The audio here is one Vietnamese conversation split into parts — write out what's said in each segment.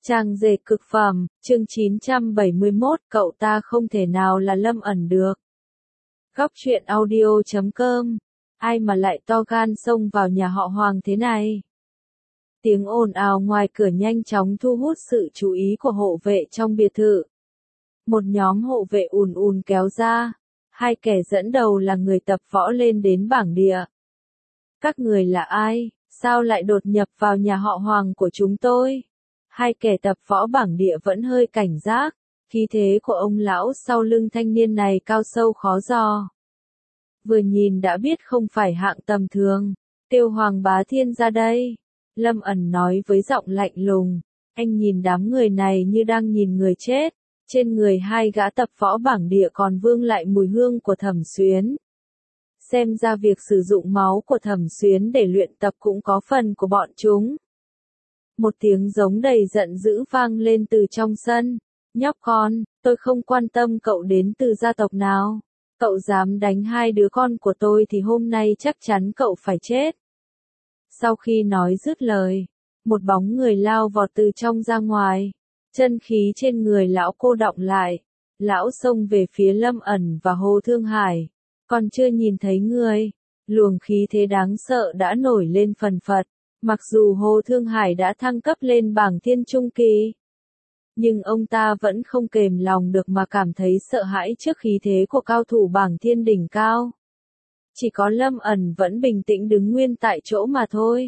Trang dệt cực phẩm, chương 971, cậu ta không thể nào là Lâm ẩn được. Góc truyện audio.com, ai mà lại to gan xông vào nhà họ Hoàng thế này? Tiếng ồn ào ngoài cửa nhanh chóng thu hút sự chú ý của hộ vệ trong biệt thự. Một nhóm hộ vệ ùn ùn kéo ra, hai kẻ dẫn đầu là người tập võ lên đến bảng địa. Các người là ai, sao lại đột nhập vào nhà họ Hoàng của chúng tôi? Hai kẻ tập võ bảng địa vẫn hơi cảnh giác, khí thế của ông lão sau lưng thanh niên này cao sâu khó dò. Vừa nhìn đã biết không phải hạng tầm thường, Tiêu Hoàng Bá Thiên ra đây. Lâm ẩn nói với giọng lạnh lùng, anh nhìn đám người này như đang nhìn người chết, trên người hai gã tập võ bảng địa còn vương lại mùi hương của Thẩm Xuyến. Xem ra việc sử dụng máu của Thẩm Xuyến để luyện tập cũng có phần của bọn chúng. Một tiếng giống đầy giận dữ vang lên từ trong sân. Nhóc con, tôi không quan tâm cậu đến từ gia tộc nào. Cậu dám đánh hai đứa con của tôi thì hôm nay chắc chắn cậu phải chết. Sau khi nói dứt lời, một bóng người lao vọt từ trong ra ngoài. Chân khí trên người lão cô đọng lại. Lão xông về phía Lâm ẩn và Hồ Thương Hải. Còn chưa nhìn thấy người, luồng khí thế đáng sợ đã nổi lên phần phật. Mặc dù Hồ Thương Hải đã thăng cấp lên bảng thiên trung kỳ, nhưng ông ta vẫn không kềm lòng được mà cảm thấy sợ hãi trước khí thế của cao thủ bảng thiên đỉnh cao. Chỉ có Lâm ẩn vẫn bình tĩnh đứng nguyên tại chỗ mà thôi.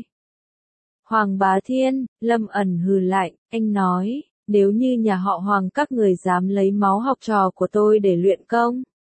Hoàng Bá Thiên, Lâm ẩn hừ lạnh, anh nói, nếu như nhà họ Hoàng các người dám lấy máu học trò của tôi để luyện công,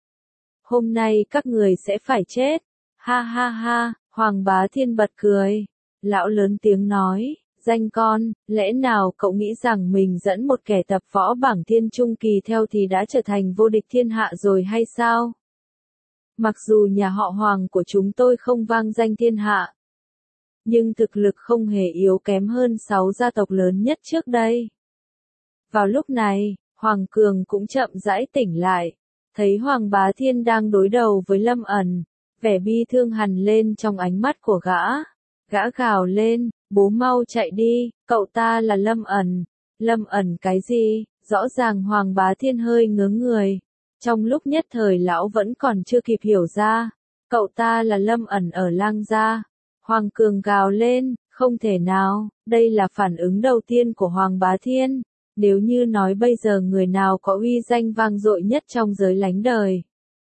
hôm nay các người sẽ phải chết. Ha ha ha, Hoàng Bá Thiên bật cười. Lão lớn tiếng nói, danh con, lẽ nào cậu nghĩ rằng mình dẫn một kẻ tập võ bảng thiên trung kỳ theo thì đã trở thành vô địch thiên hạ rồi hay sao? Mặc dù nhà họ Hoàng của chúng tôi không vang danh thiên hạ, nhưng thực lực không hề yếu kém hơn 6 gia tộc lớn nhất trước đây. Vào lúc này, Hoàng Cường cũng chậm rãi tỉnh lại, thấy Hoàng Bá Thiên đang đối đầu với Lâm ẩn, vẻ bi thương hằn lên trong ánh mắt của gã. Gã gào lên, bố mau chạy đi, cậu ta là Lâm ẩn. Lâm ẩn cái gì? Rõ ràng Hoàng Bá Thiên hơi ngớ người. Trong lúc nhất thời lão vẫn còn chưa kịp hiểu ra. Cậu ta là Lâm ẩn ở Lang Gia. Hoàng Cường gào lên, không thể nào, đây là phản ứng đầu tiên của Hoàng Bá Thiên. Nếu như nói bây giờ người nào có uy danh vang dội nhất trong giới lánh đời,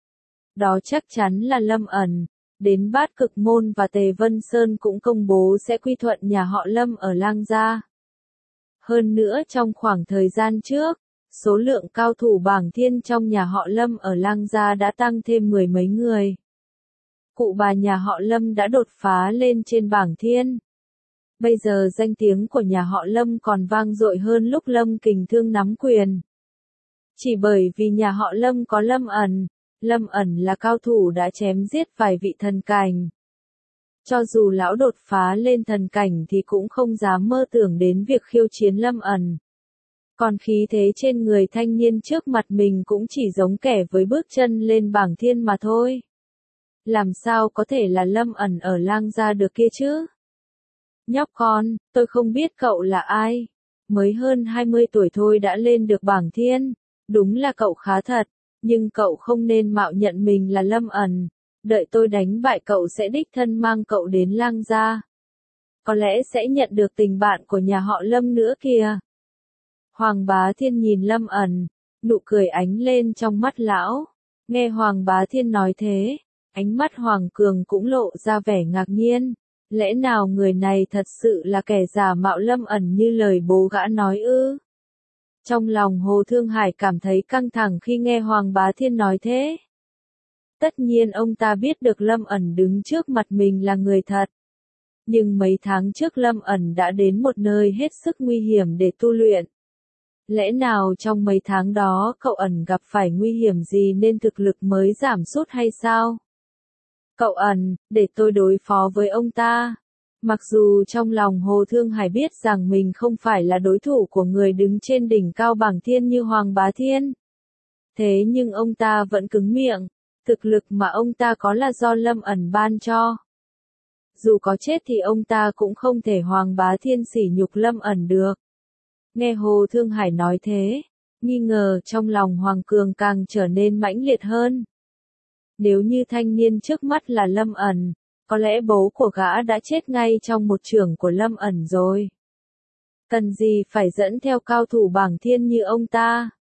đó chắc chắn là Lâm ẩn. Đến Bát Cực Môn và Tề Vân Sơn cũng công bố sẽ quy thuận nhà họ Lâm ở Lang Gia. Hơn nữa trong khoảng thời gian trước, số lượng cao thủ bảng thiên trong nhà họ Lâm ở Lang Gia đã tăng thêm 10 mấy người. Cụ bà nhà họ Lâm đã đột phá lên trên bảng thiên. Bây giờ danh tiếng của nhà họ Lâm còn vang dội hơn lúc Lâm Kình Thương nắm quyền. Chỉ bởi vì nhà họ Lâm có Lâm ẩn. Lâm ẩn là cao thủ đã chém giết vài vị thần cảnh. Cho dù lão đột phá lên thần cảnh thì cũng không dám mơ tưởng đến việc khiêu chiến Lâm ẩn. Còn khí thế trên người thanh niên trước mặt mình cũng chỉ giống kẻ với bước chân lên bảng thiên mà thôi. Làm sao có thể là Lâm ẩn ở Lang Gia được kia chứ? Nhóc con, tôi không biết cậu là ai. Mới hơn 20 tuổi thôi đã lên được bảng thiên. Đúng là cậu khá thật. Nhưng cậu không nên mạo nhận mình là Lâm ẩn. Đợi tôi đánh bại cậu sẽ đích thân mang cậu đến Lang Gia. Có lẽ sẽ nhận được tình bạn của nhà họ Lâm nữa kìa. Hoàng Bá Thiên nhìn Lâm ẩn, nụ cười ánh lên trong mắt lão. Nghe Hoàng Bá Thiên nói thế, ánh mắt Hoàng Cường cũng lộ ra vẻ ngạc nhiên. Lẽ nào người này thật sự là kẻ giả mạo Lâm ẩn như lời bố gã nói ư? Trong lòng Hồ Thương Hải cảm thấy căng thẳng khi nghe Hoàng Bá Thiên nói thế. Tất nhiên ông ta biết được Lâm ẩn đứng trước mặt mình là người thật. Nhưng mấy tháng trước Lâm ẩn đã đến một nơi hết sức nguy hiểm để tu luyện. Lẽ nào trong mấy tháng đó cậu ẩn gặp phải nguy hiểm gì nên thực lực mới giảm sút hay sao? Cậu ẩn, để tôi đối phó với ông ta. Mặc dù trong lòng Hồ Thương Hải biết rằng mình không phải là đối thủ của người đứng trên đỉnh cao bảng thiên như Hoàng Bá Thiên. Thế nhưng ông ta vẫn cứng miệng, thực lực mà ông ta có là do Lâm ẩn ban cho. Dù có chết thì ông ta cũng không thể Hoàng Bá Thiên sỉ nhục Lâm ẩn được. Nghe Hồ Thương Hải nói thế, nghi ngờ trong lòng Hoàng Cường càng trở nên mãnh liệt hơn. Nếu như thanh niên trước mắt là Lâm ẩn, có lẽ bố của gã đã chết ngay trong một chưởng của Lâm ẩn rồi. Cần gì phải dẫn theo cao thủ bảng thiên như ông ta?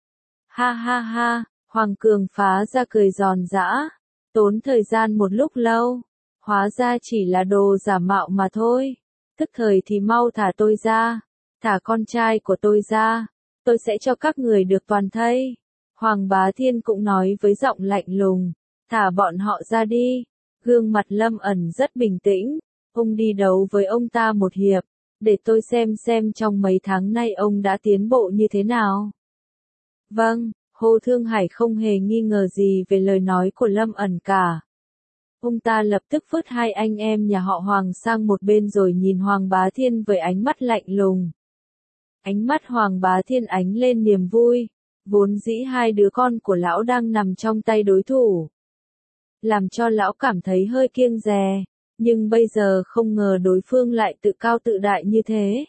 Ha ha ha, Hoàng Cường phá ra cười giòn giã, tốn thời gian một lúc lâu, hóa ra chỉ là đồ giả mạo mà thôi. Tức thời thì mau thả tôi ra, thả con trai của tôi ra, tôi sẽ cho các người được toàn thây. Hoàng Bá Thiên cũng nói với giọng lạnh lùng, thả bọn họ ra đi. Gương mặt Lâm ẩn rất bình tĩnh, ông đi đấu với ông ta một hiệp, để tôi xem trong mấy tháng nay ông đã tiến bộ như thế nào. Vâng, Hồ Thương Hải không hề nghi ngờ gì về lời nói của Lâm ẩn cả. Ông ta lập tức vứt hai anh em nhà họ Hoàng sang một bên rồi nhìn Hoàng Bá Thiên với ánh mắt lạnh lùng. Ánh mắt Hoàng Bá Thiên ánh lên niềm vui, vốn dĩ hai đứa con của lão đang nằm trong tay đối thủ. Làm cho lão cảm thấy hơi kiêng dè, nhưng bây giờ không ngờ đối phương lại tự cao tự đại như thế.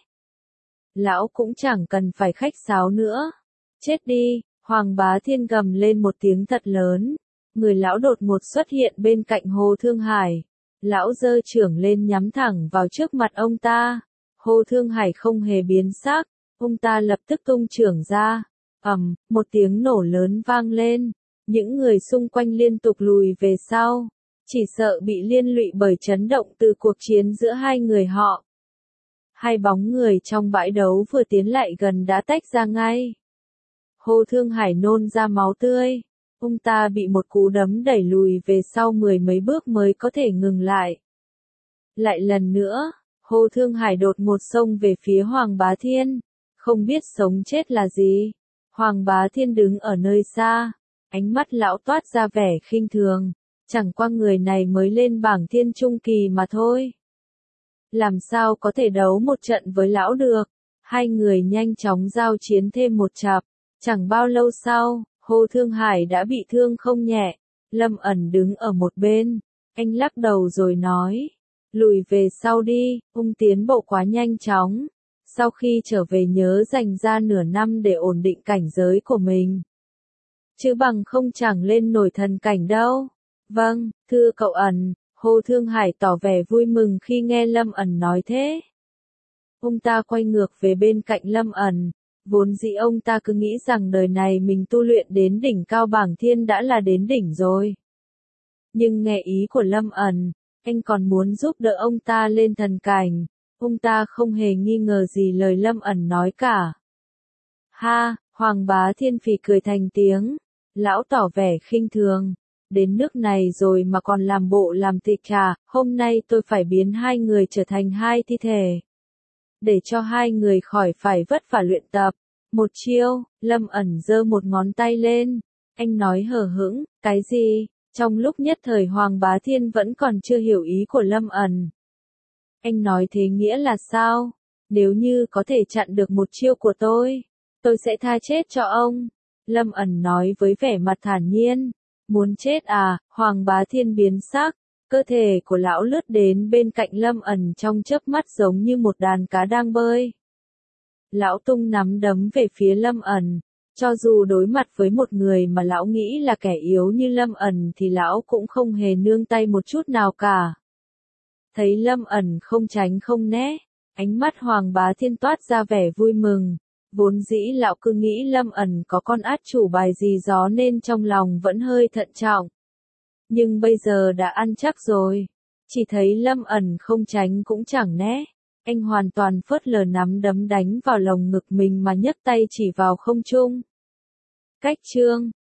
Lão cũng chẳng cần phải khách sáo nữa. Chết đi, Hoàng Bá Thiên gầm lên một tiếng thật lớn. Người lão đột ngột xuất hiện bên cạnh Hồ Thương Hải. Lão giơ chưởng lên nhắm thẳng vào trước mặt ông ta. Hồ Thương Hải không hề biến sắc, ông ta lập tức tung chưởng ra. Một tiếng nổ lớn vang lên. Những người xung quanh liên tục lùi về sau, chỉ sợ bị liên lụy bởi chấn động từ cuộc chiến giữa hai người họ. Hai bóng người trong bãi đấu vừa tiến lại gần đã tách ra ngay. Hồ Thương Hải nôn ra máu tươi, ông ta bị một cú đấm đẩy lùi về sau mười mấy bước mới có thể ngừng lại. Lại lần nữa, Hồ Thương Hải đột ngột xông về phía Hoàng Bá Thiên, không biết sống chết là gì. Hoàng Bá Thiên đứng ở nơi xa. Ánh mắt lão toát ra vẻ khinh thường, chẳng qua người này mới lên bảng thiên trung kỳ mà thôi. Làm sao có thể đấu một trận với lão được? Hai người nhanh chóng giao chiến thêm một chặp, chẳng bao lâu sau, Hồ Thương Hải đã bị thương không nhẹ. Lâm ẩn đứng ở một bên, anh lắc đầu rồi nói, lùi về sau đi, ông tiến bộ quá nhanh chóng. Sau khi trở về nhớ dành ra nửa năm để ổn định cảnh giới của mình. Chứ bằng không chẳng lên nổi thần cảnh đâu. Vâng, thưa cậu ẩn, Hồ Thương Hải tỏ vẻ vui mừng khi nghe Lâm ẩn nói thế. Ông ta quay ngược về bên cạnh Lâm ẩn, vốn dĩ ông ta cứ nghĩ rằng đời này mình tu luyện đến đỉnh cao bảng thiên đã là đến đỉnh rồi. Nhưng nghe ý của Lâm ẩn, anh còn muốn giúp đỡ ông ta lên thần cảnh, ông ta không hề nghi ngờ gì lời Lâm ẩn nói cả. Ha, Hoàng Bá Thiên phì cười thành tiếng. Lão tỏ vẻ khinh thường, đến nước này rồi mà còn làm bộ làm tịch à, hôm nay tôi phải biến hai người trở thành hai thi thể. Để cho hai người khỏi phải vất vả luyện tập. Một chiêu, Lâm ẩn giơ một ngón tay lên, anh nói hờ hững, cái gì? Trong lúc nhất thời Hoàng Bá Thiên vẫn còn chưa hiểu ý của Lâm ẩn. Anh nói thế nghĩa là sao? Nếu như có thể chặn được một chiêu của tôi sẽ tha chết cho ông. Lâm ẩn nói với vẻ mặt thản nhiên. Muốn chết à? Hoàng Bá Thiên biến sắc, cơ thể của lão lướt đến bên cạnh Lâm ẩn trong chớp mắt giống như một đàn cá đang bơi. Lão tung nắm đấm về phía Lâm ẩn, cho dù đối mặt với một người mà lão nghĩ là kẻ yếu như Lâm ẩn thì lão cũng không hề nương tay một chút nào cả. Thấy Lâm ẩn không tránh không né, ánh mắt Hoàng Bá Thiên toát ra vẻ vui mừng. Vốn dĩ lão cứ nghĩ Lâm ẩn có con át chủ bài gì gió nên trong lòng vẫn hơi thận trọng. Nhưng bây giờ đã ăn chắc rồi. Chỉ thấy Lâm ẩn không tránh cũng chẳng né. Anh hoàn toàn phớt lờ nắm đấm đánh vào lồng ngực mình mà nhấc tay chỉ vào không trung. Cách chương